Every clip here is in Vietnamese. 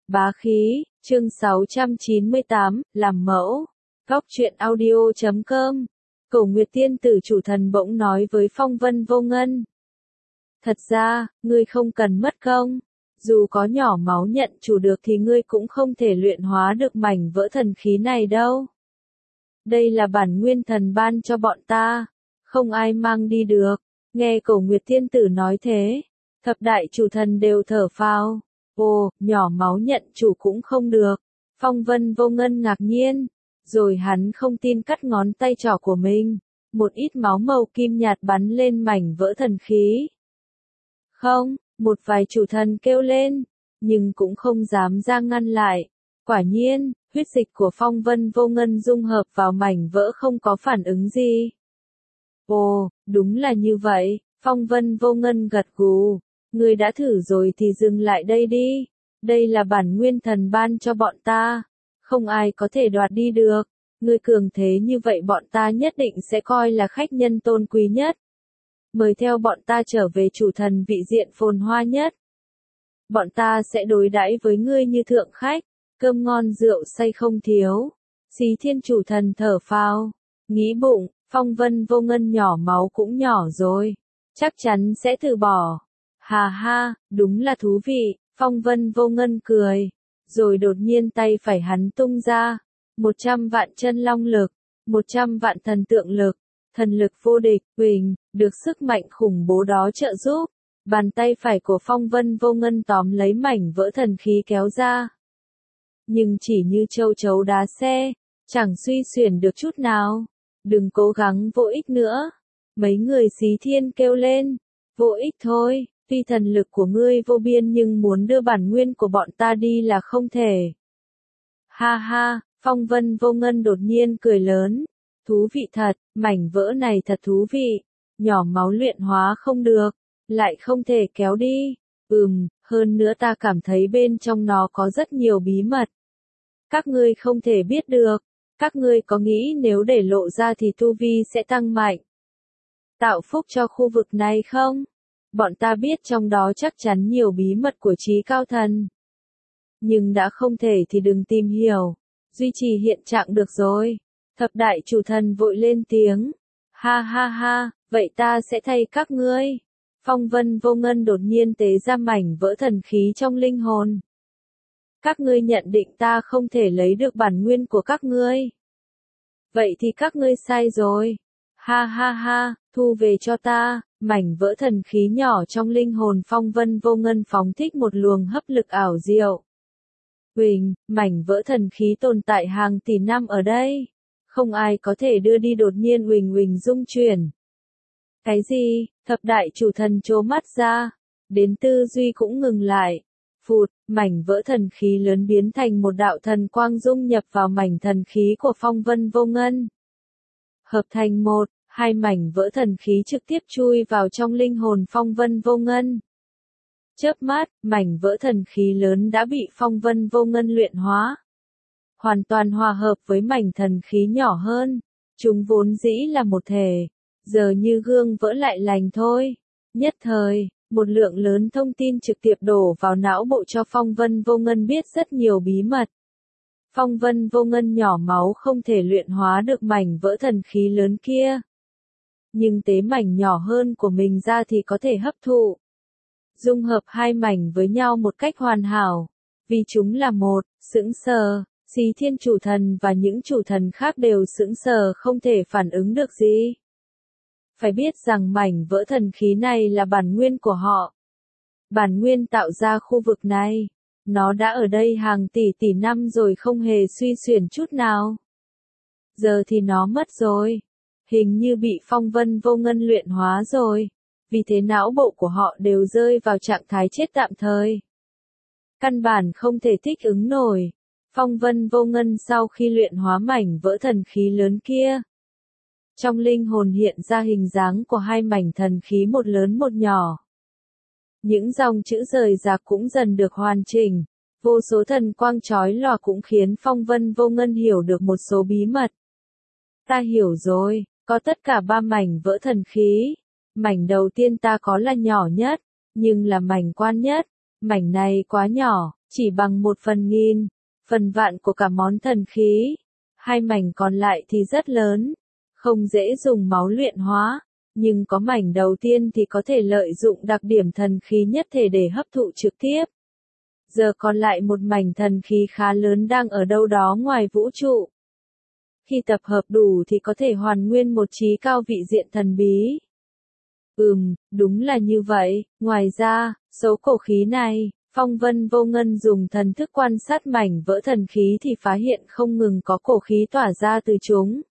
Bá khí, chương 698, làm mẫu. Góc truyện audio.com. Cổ Nguyệt Tiên tử chủ thần bỗng nói với Phong Vân Vô Ngân. Thật ra, ngươi không cần mất công. Dù có nhỏ máu nhận chủ được thì ngươi cũng không thể luyện hóa được mảnh vỡ thần khí này đâu. Đây là bản nguyên thần ban cho bọn ta. Không ai mang đi được. Nghe Cổ Nguyệt Tiên tử nói thế, thập đại chủ thần đều thở phào. Ồ, nhỏ máu nhận chủ cũng không được. Phong Vân Vô Ngân ngạc nhiên. Rồi hắn không tin cắt ngón tay trỏ của mình. Một ít máu màu kim nhạt bắn lên mảnh vỡ thần khí. Không, một vài chủ thần kêu lên, nhưng cũng không dám ra ngăn lại. Quả nhiên, huyết dịch của Phong Vân Vô Ngân dung hợp vào mảnh vỡ không có phản ứng gì. Ồ, đúng là như vậy, Phong Vân Vô Ngân gật gù. Ngươi đã thử rồi thì dừng lại đây đi. Đây là bản nguyên thần ban cho bọn ta. Không ai có thể đoạt đi được. Ngươi cường thế như vậy bọn ta nhất định sẽ coi là khách nhân tôn quý nhất. Mời theo bọn ta trở về chủ thần vị diện phồn hoa nhất. Bọn ta sẽ đối đãi với ngươi như thượng khách. Cơm ngon rượu say không thiếu. Xí Thiên chủ thần thở phào. Nghĩ bụng, Phong Vân Vô Ngân nhỏ máu cũng nhỏ rồi. Chắc chắn sẽ từ bỏ. Hà ha, đúng là thú vị, Phong Vân Vô Ngân cười. Rồi đột nhiên tay phải hắn tung ra. 100 vạn chân long lực, 100 vạn thần tượng lực, thần lực vô địch, huỳnh, được sức mạnh khủng bố đó trợ giúp. Bàn tay phải của Phong Vân Vô Ngân tóm lấy mảnh vỡ thần khí kéo ra. Nhưng chỉ như châu chấu đá xe, chẳng suy xuyển được chút nào. Đừng cố gắng vô ích nữa. Mấy người Xí Thiên kêu lên. Vô ích thôi. Tuy thần lực của ngươi vô biên nhưng muốn đưa bản nguyên của bọn ta đi là không thể. Ha ha, Phong Vân Vô Ngân đột nhiên cười lớn. Thú vị thật, mảnh vỡ này thật thú vị. Nhỏ máu luyện hóa không được, lại không thể kéo đi. Hơn nữa ta cảm thấy bên trong nó có rất nhiều bí mật. Các ngươi không thể biết được. Các ngươi có nghĩ nếu để lộ ra thì tu vi sẽ tăng mạnh, tạo phúc cho khu vực này không? Bọn ta biết trong đó chắc chắn nhiều bí mật của trí cao thần. Nhưng đã không thể thì đừng tìm hiểu. Duy trì hiện trạng được rồi. Thập đại chủ thần vội lên tiếng. Ha ha ha, vậy ta sẽ thay các ngươi. Phong Vân Vô Ngân đột nhiên tế ra mảnh vỡ thần khí trong linh hồn. Các ngươi nhận định ta không thể lấy được bản nguyên của các ngươi. Vậy thì các ngươi sai rồi. Ha ha ha, thu về cho ta. Mảnh vỡ thần khí nhỏ trong linh hồn Phong Vân Vô Ngân phóng thích một luồng hấp lực ảo diệu. Huỳnh, mảnh vỡ thần khí tồn tại hàng tỷ năm ở đây. Không ai có thể đưa đi đột nhiên huỳnh huỳnh rung chuyển. Cái gì? Thập đại chủ thần trố mắt ra. Đến tư duy cũng ngừng lại. Phụt, mảnh vỡ thần khí lớn biến thành một đạo thần quang dung nhập vào mảnh thần khí của Phong Vân Vô Ngân. Hợp thành một. Hai mảnh vỡ thần khí trực tiếp chui vào trong linh hồn Phong Vân Vô Ngân. Chớp mắt, mảnh vỡ thần khí lớn đã bị Phong Vân Vô Ngân luyện hóa. Hoàn toàn hòa hợp với mảnh thần khí nhỏ hơn. Chúng vốn dĩ là một thể. Giờ như gương vỡ lại lành thôi. Nhất thời, một lượng lớn thông tin trực tiếp đổ vào não bộ cho Phong Vân Vô Ngân biết rất nhiều bí mật. Phong Vân Vô Ngân nhỏ máu không thể luyện hóa được mảnh vỡ thần khí lớn kia. Nhưng tế mảnh nhỏ hơn của mình ra thì có thể hấp thụ. Dung hợp hai mảnh với nhau một cách hoàn hảo. Vì chúng là một, sững sờ, Xí Thiên chủ thần và những chủ thần khác đều sững sờ không thể phản ứng được gì. Phải biết rằng mảnh vỡ thần khí này là bản nguyên của họ. Bản nguyên tạo ra khu vực này. Nó đã ở đây hàng tỷ tỷ năm rồi không hề suy xuyển chút nào. Giờ thì nó mất rồi. Hình như bị Phong Vân Vô Ngân luyện hóa rồi. Vì thế não bộ của họ đều rơi vào trạng thái chết tạm thời. Căn bản không thể thích ứng nổi. Phong Vân Vô Ngân sau khi luyện hóa mảnh vỡ thần khí lớn kia. Trong linh hồn hiện ra hình dáng của hai mảnh thần khí một lớn một nhỏ. Những dòng chữ rời rạc cũng dần được hoàn chỉnh. Vô số thần quang chói lòa cũng khiến Phong Vân Vô Ngân hiểu được một số bí mật. Ta hiểu rồi. Có tất cả 3 mảnh vỡ thần khí. Mảnh đầu tiên ta có là nhỏ nhất, nhưng là mảnh quan nhất. Mảnh này quá nhỏ, chỉ bằng 1/1000, phần vạn của cả món thần khí. 2 mảnh còn lại thì rất lớn, không dễ dùng máu luyện hóa, nhưng có mảnh đầu tiên thì có thể lợi dụng đặc điểm thần khí nhất thể để hấp thụ trực tiếp. Giờ còn lại một mảnh thần khí khá lớn đang ở đâu đó ngoài vũ trụ. Khi tập hợp đủ thì có thể hoàn nguyên một trí cao vị diện thần bí. Đúng là như vậy. Ngoài ra, số cổ khí này, Phong Vân Vô Ngân dùng thần thức quan sát mảnh vỡ thần khí thì phát hiện không ngừng có cổ khí tỏa ra từ chúng.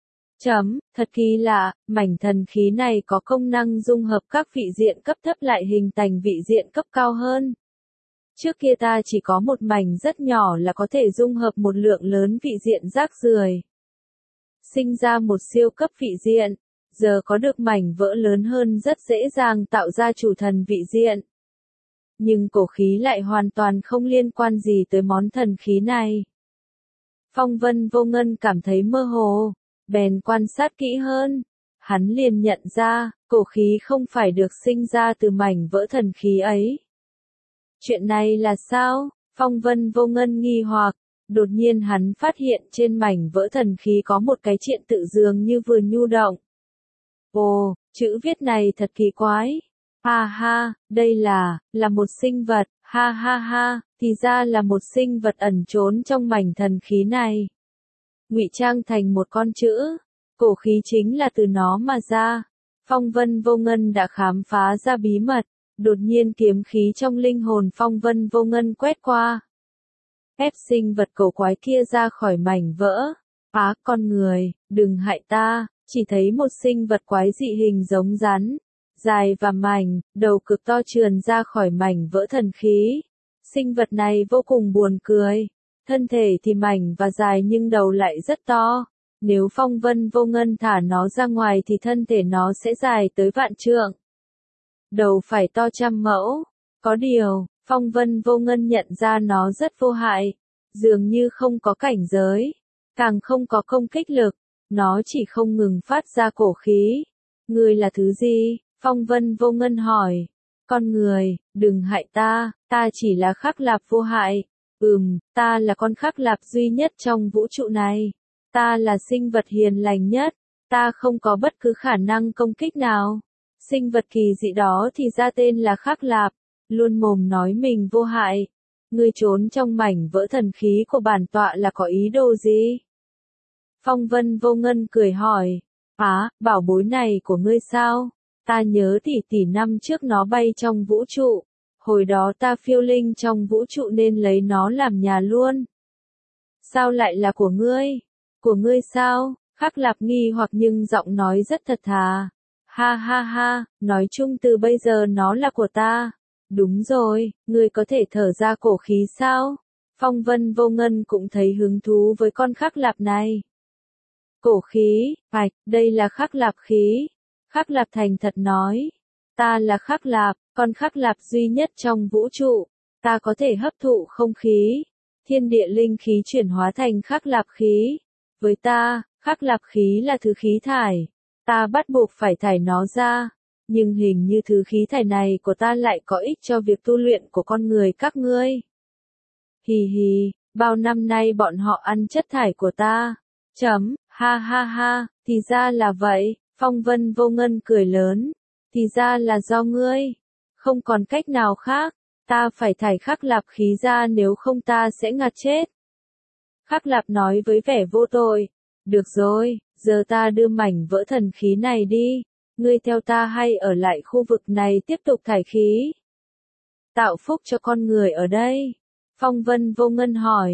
Thật kỳ lạ, mảnh thần khí này có công năng dung hợp các vị diện cấp thấp lại hình thành vị diện cấp cao hơn. Trước kia ta chỉ có một mảnh rất nhỏ là có thể dung hợp một lượng lớn vị diện rác rưởi, sinh ra một siêu cấp vị diện. Giờ có được mảnh vỡ lớn hơn rất dễ dàng tạo ra chủ thần vị diện. Nhưng cổ khí lại hoàn toàn không liên quan gì tới món thần khí này. Phong Vân Vô Ngân cảm thấy mơ hồ, bèn quan sát kỹ hơn. Hắn liền nhận ra, cổ khí không phải được sinh ra từ mảnh vỡ thần khí ấy. Chuyện này là sao? Phong Vân Vô Ngân nghi hoặc, đột nhiên hắn phát hiện trên mảnh vỡ thần khí có một cái triện tự dường như vừa nhu động. Ồ, chữ viết này thật kỳ quái. Ha ha, đây là một sinh vật, ha ha ha, thì ra là một sinh vật ẩn trốn trong mảnh thần khí này. Ngụy trang thành một con chữ, cổ khí chính là từ nó mà ra. Phong Vân Vô Ngân đã khám phá ra bí mật, đột nhiên kiếm khí trong linh hồn Phong Vân Vô Ngân quét qua. Ép sinh vật cổ quái kia ra khỏi mảnh vỡ. Con người, đừng hại ta. Chỉ thấy một sinh vật quái dị hình giống rắn, dài và mảnh, đầu cực to trườn ra khỏi mảnh vỡ thần khí. Sinh vật này vô cùng buồn cười, thân thể thì mảnh và dài nhưng đầu lại rất to. Nếu Phong Vân Vô Ngân thả nó ra ngoài thì thân thể nó sẽ dài tới vạn trượng. Đầu phải to trăm mẫu. Có điều, Phong Vân Vô Ngân nhận ra nó rất vô hại, dường như không có cảnh giới, càng không có công kích lực. Nó chỉ không ngừng phát ra cổ khí. Ngươi là thứ gì? Phong Vân Vô Ngân hỏi. Con người, đừng hại ta, ta chỉ là Khắc Lạp vô hại. Ta là con Khắc Lạp duy nhất trong vũ trụ này. Ta là sinh vật hiền lành nhất. Ta không có bất cứ khả năng công kích nào. Sinh vật kỳ dị đó thì ra tên là Khắc Lạp, luôn mồm nói mình vô hại. Ngươi trốn trong mảnh vỡ thần khí của bản tọa là có ý đồ gì? Phong Vân Vô Ngân cười hỏi. Bảo bối này của ngươi sao? Ta nhớ tỷ năm trước nó bay trong vũ trụ. Hồi đó ta phiêu linh trong vũ trụ nên lấy nó làm nhà luôn. Sao lại là của ngươi? Của ngươi sao? Khắc Lạp nghi hoặc nhưng giọng nói rất thật thà. Ha ha ha, nói chung từ bây giờ nó là của ta. Đúng rồi, ngươi có thể thở ra cổ khí sao? Phong Vân Vô Ngân cũng thấy hứng thú với con Khắc Lạp này. Cổ khí, đây là Khắc Lạp khí. Khắc Lạp thành thật nói. Ta là Khắc Lạp, con Khắc Lạp duy nhất trong vũ trụ. Ta có thể hấp thụ không khí, thiên địa linh khí chuyển hóa thành Khắc Lạp khí. Với ta, Khắc Lạp khí là thứ khí thải. Ta bắt buộc phải thải nó ra. Nhưng hình như thứ khí thải này của ta lại có ích cho việc tu luyện của con người các ngươi. Hì hì, bao năm nay bọn họ ăn chất thải của ta. Ha ha ha, thì ra là vậy. Phong Vân Vô Ngân cười lớn. Thì ra là do ngươi. Không còn cách nào khác. Ta phải thải Khắc Lạp khí ra nếu không ta sẽ ngạt chết. Khắc Lạp nói với vẻ vô tội. Được rồi, giờ ta đưa mảnh vỡ thần khí này đi. Ngươi theo ta hay ở lại khu vực này tiếp tục thải khí? Tạo phúc cho con người ở đây. Phong Vân Vô Ngân hỏi.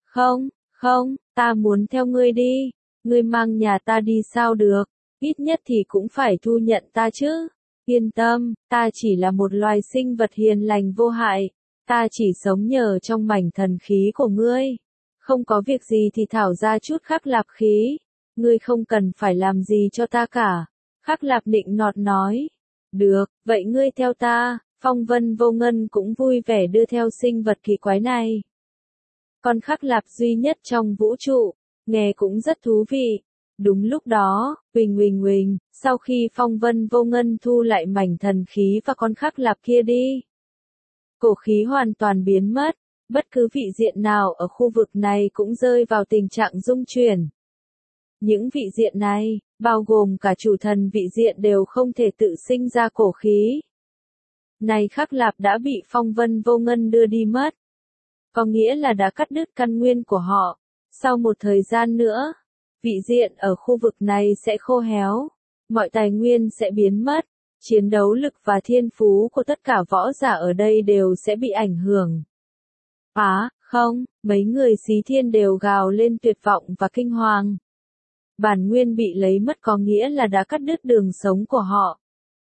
Không, ta muốn theo ngươi đi. Ngươi mang nhà ta đi sao được, ít nhất thì cũng phải thu nhận ta chứ. Yên tâm, ta chỉ là một loài sinh vật hiền lành vô hại. Ta chỉ sống nhờ trong mảnh thần khí của ngươi. Không có việc gì thì thảo ra chút Khắc Lạp khí. Ngươi không cần phải làm gì cho ta cả. Khắc Lạp nịnh nọt nói. Được, vậy ngươi theo ta. Phong Vân Vô Ngân cũng vui vẻ đưa theo sinh vật kỳ quái này. Con Khắc Lạp duy nhất trong vũ trụ, nghe cũng rất thú vị. Đúng lúc đó, huỳnh, sau khi Phong Vân Vô Ngân thu lại mảnh thần khí và con Khắc Lạp kia đi, cổ khí hoàn toàn biến mất, Bất cứ vị diện nào ở khu vực này cũng rơi vào tình trạng rung chuyển. Những vị diện này, bao gồm cả chủ thần vị diện đều không thể tự sinh ra cổ khí. Này Khắc Lạp đã bị phong vân vô ngân đưa đi mất. Có nghĩa là đã cắt đứt căn nguyên của họ. Sau một thời gian nữa, vị diện ở khu vực này sẽ khô héo. Mọi tài nguyên sẽ biến mất. Chiến đấu lực và thiên phú của tất cả võ giả ở đây đều sẽ bị ảnh hưởng. Không, mấy người Xí Thiên đều gào lên tuyệt vọng và kinh hoàng. Bản nguyên bị lấy mất có nghĩa là đã cắt đứt đường sống của họ.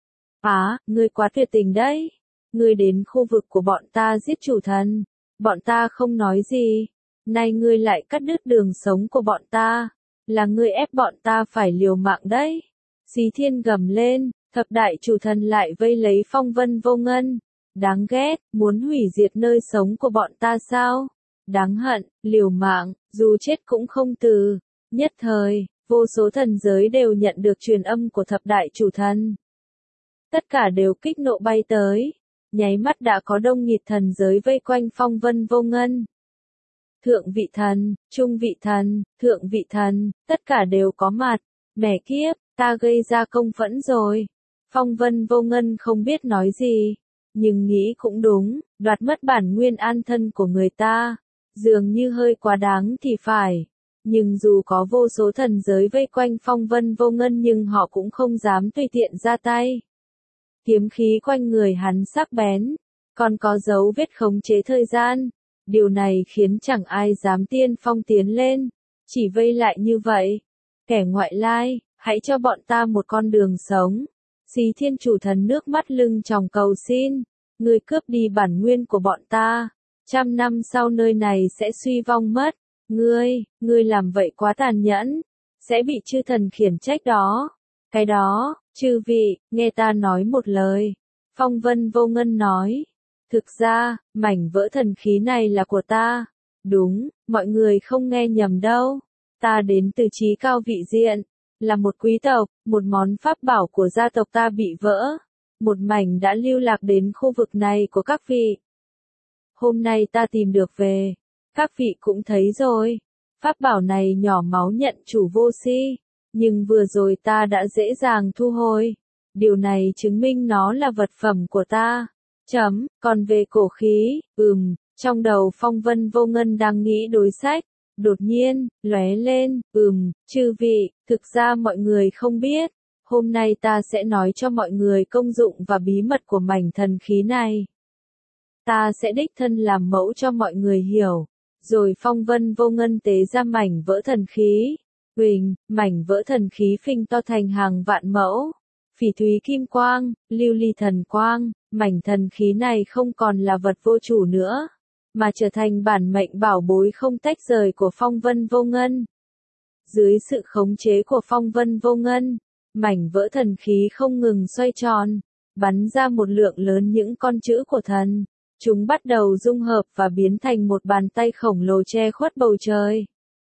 Ngươi quá tuyệt tình đấy. Ngươi đến khu vực của bọn ta giết chủ thần. Bọn ta không nói gì. Nay ngươi lại cắt đứt đường sống của bọn ta. Là ngươi ép bọn ta phải liều mạng đấy. Xí Thiên gầm lên, thập đại chủ thần lại vây lấy phong vân vô ngân. Đáng ghét, muốn hủy diệt nơi sống của bọn ta sao? Đáng hận, liều mạng, dù chết cũng không từ. Nhất thời, vô số thần giới đều nhận được truyền âm của thập đại chủ thần. Tất cả đều kích nộ bay tới. Nháy mắt đã có đông nghịt thần giới vây quanh phong vân vô ngân. Thượng vị thần, trung vị thần, thượng vị thần, tất cả đều có mặt. Mẹ kiếp, ta gây ra công phẫn rồi. Phong vân vô ngân không biết nói gì. Nhưng nghĩ cũng đúng, đoạt mất bản nguyên an thân của người ta. Dường như hơi quá đáng thì phải. Nhưng dù có vô số thần giới vây quanh phong vân vô ngân nhưng họ cũng không dám tùy tiện ra tay. Kiếm khí quanh người hắn sắc bén, còn có dấu vết khống chế thời gian. Điều này khiến chẳng ai dám tiên phong tiến lên, chỉ vây lại như vậy. Kẻ ngoại lai, hãy cho bọn ta một con đường sống. Xí Thiên chủ thần nước mắt lưng tròng cầu xin, ngươi cướp đi bản nguyên của bọn ta. 100 năm sau nơi này sẽ suy vong mất. Ngươi làm vậy quá tàn nhẫn, sẽ bị chư thần khiển trách đó. Cái đó, chư vị, nghe ta nói một lời. Phong vân vô ngân nói. Thực ra, mảnh vỡ thần khí này là của ta. Đúng, mọi người không nghe nhầm đâu. Ta đến từ chí cao vị diện. Là một quý tộc, một món pháp bảo của gia tộc ta bị vỡ. Một mảnh đã lưu lạc đến khu vực này của các vị. Hôm nay ta tìm được về. Các vị cũng thấy rồi. Pháp bảo này nhỏ máu nhận chủ vô si. Nhưng vừa rồi ta đã dễ dàng thu hồi. Điều này chứng minh nó là vật phẩm của ta. Còn về cổ khí, trong đầu phong vân vô ngân đang nghĩ đối sách. Đột nhiên, lóe lên, chư vị, thực ra mọi người không biết. Hôm nay ta sẽ nói cho mọi người công dụng và bí mật của mảnh thần khí này. Ta sẽ đích thân làm mẫu cho mọi người hiểu. Rồi phong vân vô ngân tế ra mảnh vỡ thần khí. Mảnh vỡ thần khí phình to thành hàng vạn mẫu. Phỉ thúy kim quang, lưu ly thần quang, mảnh thần khí này không còn là vật vô chủ nữa, mà trở thành bản mệnh bảo bối không tách rời của phong vân vô ngân. Dưới sự khống chế của phong vân vô ngân, mảnh vỡ thần khí không ngừng xoay tròn, bắn ra một lượng lớn những con chữ của thần. Chúng bắt đầu dung hợp và biến thành một bàn tay khổng lồ che khuất bầu trời.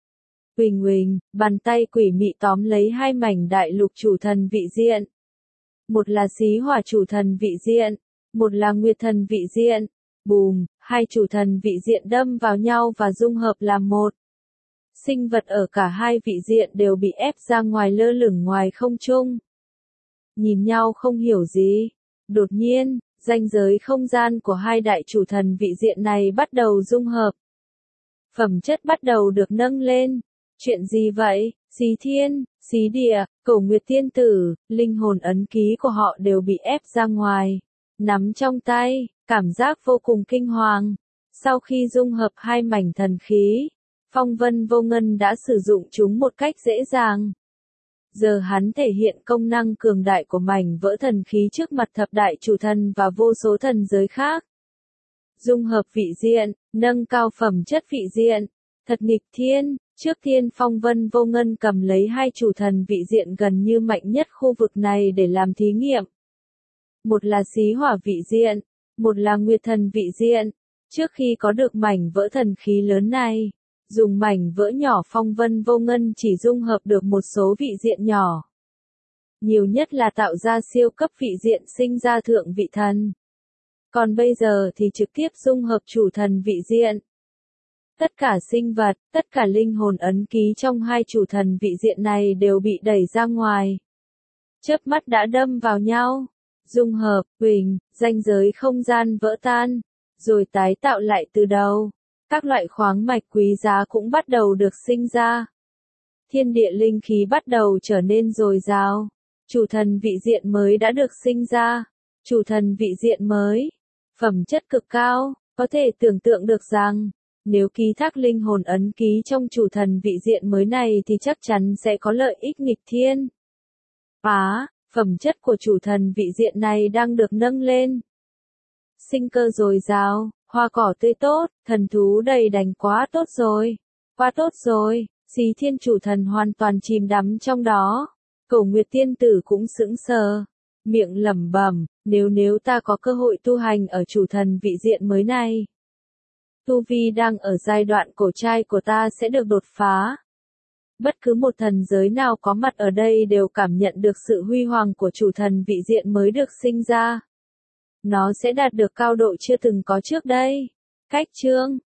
Huỳnh, bàn tay quỷ mị tóm lấy hai mảnh đại lục chủ thần vị diện. Một là xí hỏa chủ thần vị diện, một là nguyệt thần vị diện. Bùm, hai chủ thần vị diện đâm vào nhau và dung hợp làm một. Sinh vật ở cả hai vị diện đều bị ép ra ngoài lơ lửng ngoài không trung. Nhìn nhau không hiểu gì. Đột nhiên, ranh giới không gian của hai đại chủ thần vị diện này bắt đầu dung hợp. Phẩm chất bắt đầu được nâng lên. Chuyện gì vậy? Xí Thiên, Xí Địa, Cổ Nguyệt Tiên Tử, linh hồn ấn ký của họ đều bị ép ra ngoài. Nắm trong tay, cảm giác vô cùng kinh hoàng. Sau khi dung hợp hai mảnh thần khí, phong vân vô ngân đã sử dụng chúng một cách dễ dàng. Giờ hắn thể hiện công năng cường đại của mảnh vỡ thần khí trước mặt thập đại chủ thần và vô số thần giới khác. Dung hợp vị diện, nâng cao phẩm chất vị diện. Thật nghịch thiên, trước tiên phong vân vô ngân cầm lấy hai chủ thần vị diện gần như mạnh nhất khu vực này để làm thí nghiệm. Một là xí hỏa vị diện, một là nguyệt thần vị diện. Trước khi có được mảnh vỡ thần khí lớn này, dùng mảnh vỡ nhỏ phong vân vô ngân chỉ dung hợp được một số vị diện nhỏ. Nhiều nhất là tạo ra siêu cấp vị diện sinh ra thượng vị thần. Còn bây giờ thì trực tiếp dung hợp chủ thần vị diện. Tất cả sinh vật, tất cả linh hồn ấn ký trong hai chủ thần vị diện này đều bị đẩy ra ngoài. Chớp mắt đã đâm vào nhau. Dung hợp, huỳnh, ranh giới không gian vỡ tan, rồi tái tạo lại từ đầu. Các loại khoáng mạch quý giá cũng bắt đầu được sinh ra. Thiên địa linh khí bắt đầu trở nên dồi dào. Chủ thần vị diện mới đã được sinh ra. Chủ thần vị diện mới, phẩm chất cực cao, có thể tưởng tượng được rằng, nếu ký thác linh hồn ấn ký trong chủ thần vị diện mới này thì chắc chắn sẽ có lợi ích nghịch thiên. Phẩm chất của chủ thần vị diện này đang được nâng lên. Sinh cơ dồi dào, hoa cỏ tươi tốt, thần thú đầy đành quá tốt rồi. Quá tốt rồi, Xí Thiên chủ thần hoàn toàn chìm đắm trong đó. Cổ Nguyệt tiên tử cũng sững sờ, miệng lẩm bẩm, nếu ta có cơ hội tu hành ở chủ thần vị diện mới này. Tu vi đang ở giai đoạn cổ trai của ta sẽ được đột phá. Bất cứ một thần giới nào có mặt ở đây đều cảm nhận được sự huy hoàng của chủ thần vị diện mới được sinh ra. Nó sẽ đạt được cao độ chưa từng có trước đây. Cách chương